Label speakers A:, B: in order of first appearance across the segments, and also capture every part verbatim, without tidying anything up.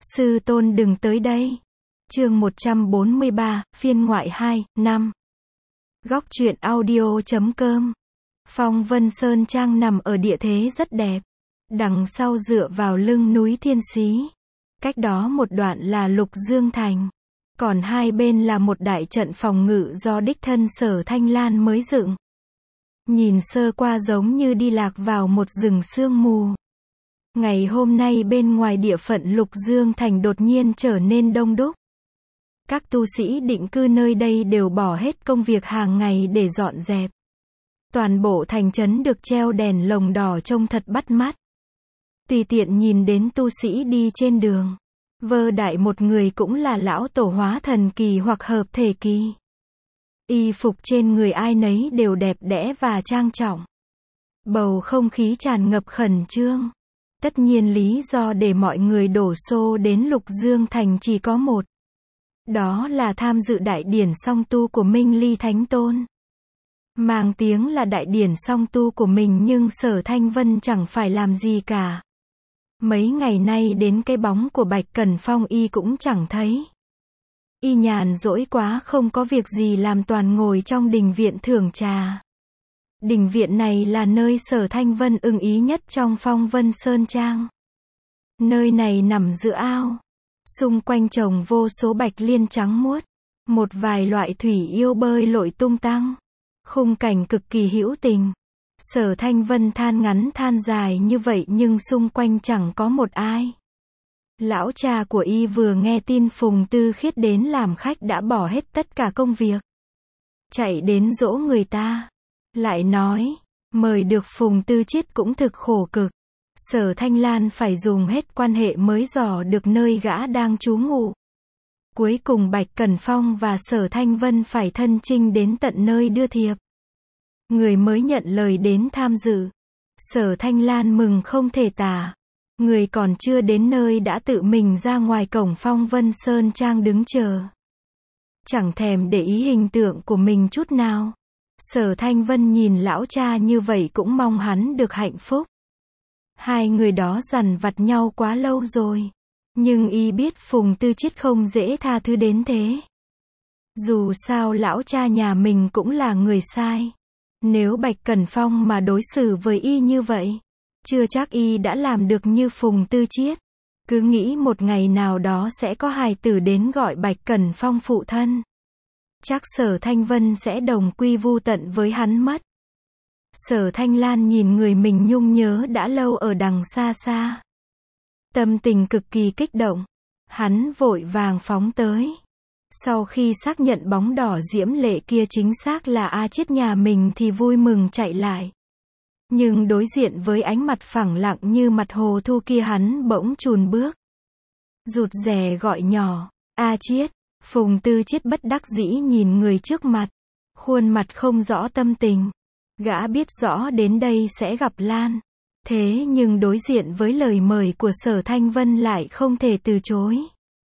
A: Sư tôn đừng tới đây. Chương một trăm bốn mươi ba, phiên ngoại hai, năm. Góc truyện audio chấm com. Phong Vân Sơn Trang nằm ở địa thế rất đẹp. Đằng sau dựa vào lưng núi Thiên Xí. Cách đó một đoạn là Lục Dương Thành. Còn hai bên là một đại trận phòng ngự do đích thân Sở Thanh Lan mới dựng. Nhìn sơ qua giống như đi lạc vào một rừng sương mù. Ngày hôm nay bên ngoài địa phận Lục Dương Thành đột nhiên trở nên đông đúc. Các tu sĩ định cư nơi đây đều bỏ hết công việc hàng ngày để dọn dẹp. Toàn bộ thành trấn được treo đèn lồng đỏ trông thật bắt mắt. Tùy tiện nhìn đến tu sĩ đi trên đường. Vơ đại một người cũng là lão tổ hóa thần kỳ hoặc hợp thể kỳ. Y phục trên người ai nấy đều đẹp đẽ và trang trọng. Bầu không khí tràn ngập khẩn trương. Tất nhiên lý do để mọi người đổ xô đến Lục Dương Thành chỉ có một. Đó là tham dự đại điển song tu của Minh Ly Thánh Tôn. Mang tiếng là đại điển song tu của mình nhưng Sở Thanh Vân chẳng phải làm gì cả. Mấy ngày nay đến cái bóng của Bạch Cẩn Phong y cũng chẳng thấy. Y nhàn rỗi quá không có việc gì làm toàn ngồi trong đình viện thưởng trà. Đình viện này là nơi Sở Thanh Vân ưng ý nhất trong Phong Vân Sơn Trang. Nơi này nằm giữa ao. Xung quanh trồng vô số bạch liên trắng muốt. Một vài loại thủy yêu bơi lội tung tăng. Khung cảnh cực kỳ hữu tình. Sở Thanh Vân than ngắn than dài như vậy nhưng xung quanh chẳng có một ai. Lão cha của y vừa nghe tin Phùng Tư Khiết đến làm khách đã bỏ hết tất cả công việc. Chạy đến dỗ người ta. Lại nói, mời được Phùng Tư Chiết cũng thực khổ cực. Sở Thanh Lan phải dùng hết quan hệ mới dò được nơi gã đang trú ngụ. Cuối cùng Bạch Cẩn Phong và Sở Thanh Vân phải thân chinh đến tận nơi đưa thiệp. Người mới nhận lời đến tham dự. Sở Thanh Lan mừng không thể tả. Người còn chưa đến nơi đã tự mình ra ngoài cổng Phong Vân Sơn Trang đứng chờ. Chẳng thèm để ý hình tượng của mình chút nào. Sở Thanh Vân nhìn lão cha như vậy cũng mong hắn được hạnh phúc. Hai người đó dằn vặt nhau quá lâu rồi. Nhưng y biết Phùng Tư Chiết không dễ tha thứ đến thế. Dù sao lão cha nhà mình cũng là người sai. Nếu Bạch Cẩn Phong mà đối xử với y như vậy, chưa chắc y đã làm được như Phùng Tư Chiết. Cứ nghĩ một ngày nào đó sẽ có hài tử đến gọi Bạch Cẩn Phong phụ thân. Chắc Sở Thanh Vân sẽ đồng quy vu tận với hắn mất. Sở Thanh Lan nhìn người mình nhung nhớ đã lâu ở đằng xa xa. Tâm tình cực kỳ kích động. Hắn vội vàng phóng tới. Sau khi xác nhận bóng đỏ diễm lệ kia chính xác là A Chiết nhà mình thì vui mừng chạy lại. Nhưng đối diện với ánh mặt phẳng lặng như mặt hồ thu kia hắn bỗng chùn bước. Rụt rè gọi nhỏ, A Chiết. Phùng Tư Chiết bất đắc dĩ nhìn người trước mặt. Khuôn mặt không rõ tâm tình. Gã biết rõ đến đây sẽ gặp Lan. Thế nhưng đối diện với lời mời của Sở Thanh Vân lại không thể từ chối.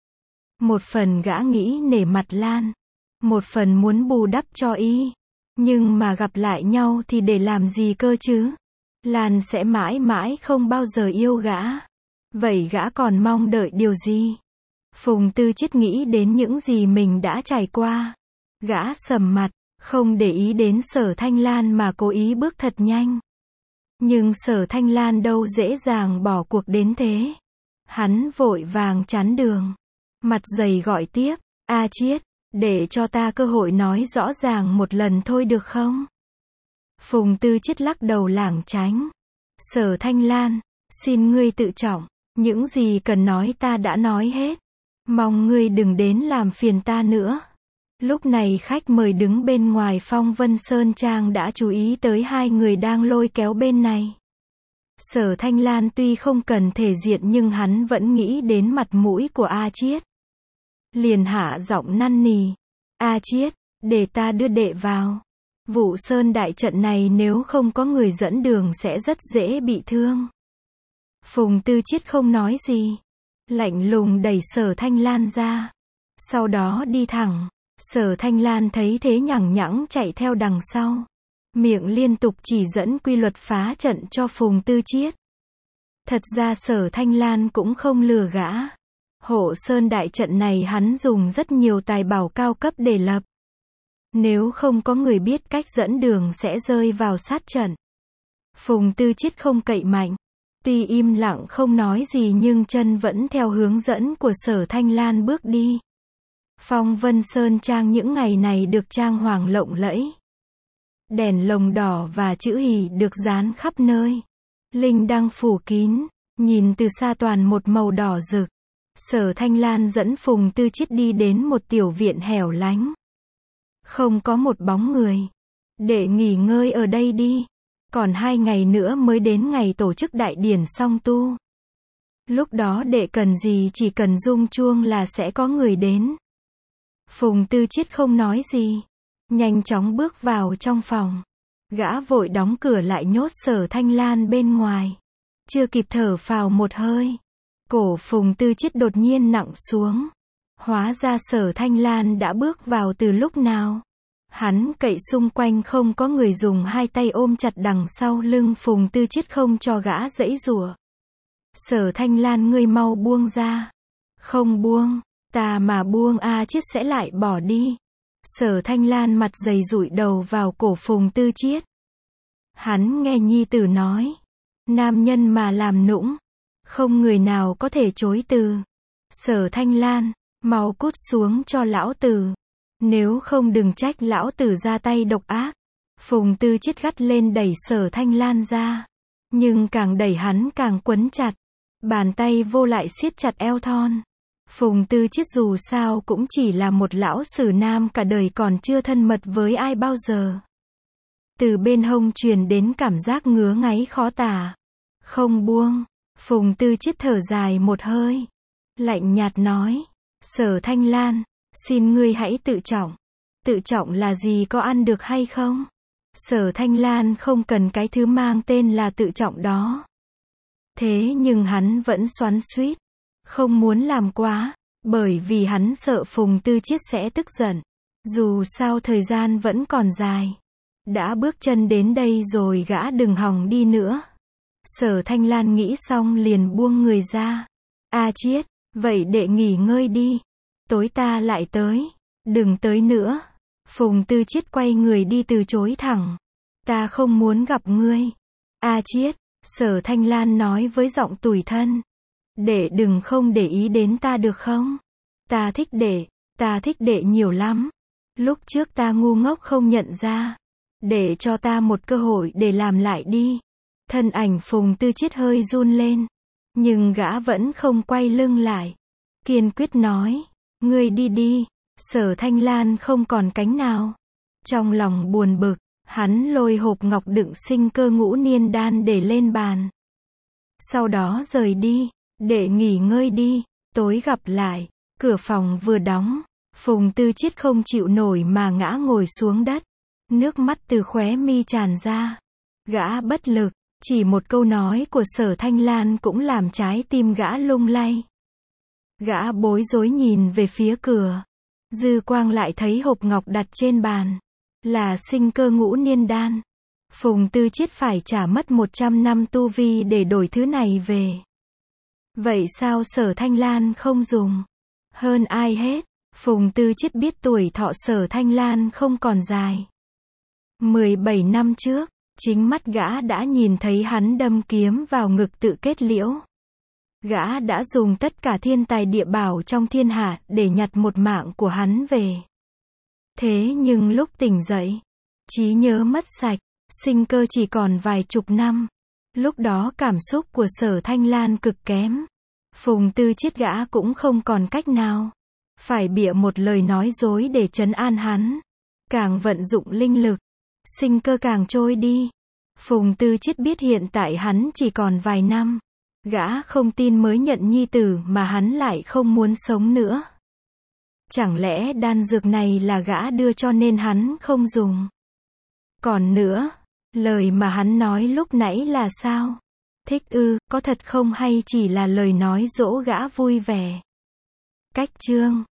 A: Một phần gã nghĩ nể mặt Lan. Một phần muốn bù đắp cho y. Nhưng mà gặp lại nhau thì để làm gì cơ chứ? Lan sẽ mãi mãi không bao giờ yêu gã. Vậy gã còn mong đợi điều gì? Phùng Tư Chiết nghĩ đến những gì mình đã trải qua. Gã sầm mặt, không để ý đến Sở Thanh Lan mà cố ý bước thật nhanh. Nhưng Sở Thanh Lan đâu dễ dàng bỏ cuộc đến thế. Hắn vội vàng chắn đường. Mặt dày gọi tiếp, A Chiết, để cho ta cơ hội nói rõ ràng một lần thôi được không? Phùng Tư Chiết lắc đầu lảng tránh. Sở Thanh Lan, xin ngươi tự trọng, những gì cần nói ta đã nói hết. Mong ngươi đừng đến làm phiền ta nữa. Lúc này khách mời đứng bên ngoài Phong Vân Sơn Trang đã chú ý tới hai người đang lôi kéo bên này. Sở Thanh Lan tuy không cần thể diện nhưng hắn vẫn nghĩ đến mặt mũi của A Chiết. Liền hạ giọng năn nỉ. A Chiết, để ta đưa đệ vào. Vụ sơn đại trận này nếu không có người dẫn đường sẽ rất dễ bị thương. Phùng Tư Chiết không nói gì. Lạnh lùng đẩy Sở Thanh Lan ra. Sau đó đi thẳng. Sở Thanh Lan thấy thế nhằng nhẵng chạy theo đằng sau. Miệng liên tục chỉ dẫn quy luật phá trận cho Phùng Tư Chiết. Thật ra Sở Thanh Lan cũng không lừa gã. Hộ sơn đại trận này hắn dùng rất nhiều tài bảo cao cấp để lập. Nếu không có người biết cách dẫn đường sẽ rơi vào sát trận. Phùng Tư Chiết không cậy mạnh. Tuy im lặng không nói gì nhưng chân vẫn theo hướng dẫn của Sở Thanh Lan bước đi. Phong Vân Sơn Trang những ngày này được trang hoàng lộng lẫy. Đèn lồng đỏ và chữ hỷ được dán khắp nơi. Linh đăng phủ kín, nhìn từ xa toàn một màu đỏ rực. Sở Thanh Lan dẫn Phùng Tư Chiết đi đến một tiểu viện hẻo lánh. Không có một bóng người. Để nghỉ ngơi ở đây đi. Còn hai ngày nữa mới đến ngày tổ chức đại điển song tu. Lúc đó đệ cần gì chỉ cần rung chuông là sẽ có người đến. Phùng Tư Chiết không nói gì. Nhanh chóng bước vào trong phòng. Gã vội đóng cửa lại nhốt Sở Thanh Lan bên ngoài. Chưa kịp thở phào một hơi. Cổ Phùng Tư Chiết đột nhiên nặng xuống. Hóa ra Sở Thanh Lan đã bước vào từ lúc nào. Hắn cậy xung quanh không có người, dùng hai tay ôm chặt đằng sau lưng Phùng Tư Chiết không cho gã giãy giụa. Sở Thanh Lan, ngươi mau buông ra. Không buông, ta mà buông A Chiết sẽ lại bỏ đi. Sở Thanh Lan mặt dày dụi đầu vào cổ Phùng Tư Chiết. Hắn nghe nhi tử nói. Nam nhân mà làm nũng. Không người nào có thể chối từ. Sở Thanh Lan, mau cút xuống cho lão tử. Nếu không đừng trách lão tử ra tay độc ác. Phùng Tư Chiết gắt lên đẩy Sở Thanh Lan ra. Nhưng càng đẩy hắn càng quấn chặt. Bàn tay vô lại siết chặt eo thon. Phùng Tư Chiết dù sao cũng chỉ là một lão sử nam, cả đời còn chưa thân mật với ai bao giờ. Từ bên hông truyền đến cảm giác ngứa ngáy khó tả. Không buông. Phùng Tư Chiết thở dài một hơi. Lạnh nhạt nói. Sở Thanh Lan, xin ngươi hãy tự trọng. Tự trọng là gì, có ăn được hay không? Sở Thanh Lan không cần cái thứ mang tên là tự trọng đó. Thế nhưng hắn vẫn xoắn xuýt. Không muốn làm quá. Bởi vì hắn sợ Phùng Tư Chiết sẽ tức giận. Dù sao thời gian vẫn còn dài. Đã bước chân đến đây rồi gã đừng hòng đi nữa. Sở Thanh Lan nghĩ xong liền buông người ra. A Chiết, vậy đệ nghỉ ngơi đi. Tối ta lại tới. Đừng tới nữa. Phùng Tư Chiết quay người đi từ chối thẳng. Ta không muốn gặp ngươi. A Chiết, Sở Thanh Lan nói với giọng tủi thân. Đệ đừng không để ý đến ta được không? Ta thích đệ, ta thích đệ nhiều lắm. Lúc trước ta ngu ngốc không nhận ra. Để cho ta một cơ hội để làm lại đi. Thân ảnh Phùng Tư Chiết hơi run lên. Nhưng gã vẫn không quay lưng lại. Kiên quyết nói. Ngươi đi đi. Sở Thanh Lan không còn cánh nào. Trong lòng buồn bực, hắn lôi hộp ngọc đựng sinh cơ ngũ niên đan để lên bàn. Sau đó rời đi. Để nghỉ ngơi đi. Tối gặp lại. Cửa phòng vừa đóng. Phùng Tư Chiết không chịu nổi mà ngã ngồi xuống đất. Nước mắt từ khóe mi tràn ra. Gã bất lực. Chỉ một câu nói của Sở Thanh Lan cũng làm trái tim gã lung lay. Gã bối rối nhìn về phía cửa. Dư quang lại thấy hộp ngọc đặt trên bàn. Là sinh cơ ngũ niên đan. Phùng Tư Chiết phải trả mất một trăm năm tu vi để đổi thứ này về. Vậy sao Sở Thanh Lan không dùng? Hơn ai hết, Phùng Tư Chiết biết tuổi thọ Sở Thanh Lan không còn dài. mười bảy năm trước, chính mắt gã đã nhìn thấy hắn đâm kiếm vào ngực tự kết liễu. Gã đã dùng tất cả thiên tài địa bảo trong thiên hạ để nhặt một mạng của hắn về. Thế nhưng lúc tỉnh dậy, trí nhớ mất sạch, sinh cơ chỉ còn vài chục năm. Lúc đó cảm xúc của Sở Thanh Lan cực kém. Phùng Tư Chiết gã cũng không còn cách nào. Phải bịa một lời nói dối để trấn an hắn. Càng vận dụng linh lực, sinh cơ càng trôi đi. Phùng Tư Chiết biết hiện tại hắn chỉ còn vài năm. Gã không tin mới nhận nhi tử mà hắn lại không muốn sống nữa. Chẳng lẽ đan dược này là gã đưa cho nên hắn không dùng? Còn nữa, lời mà hắn nói lúc nãy là sao? Thích ư, có thật không hay chỉ là lời nói dỗ gã vui vẻ? Cách chương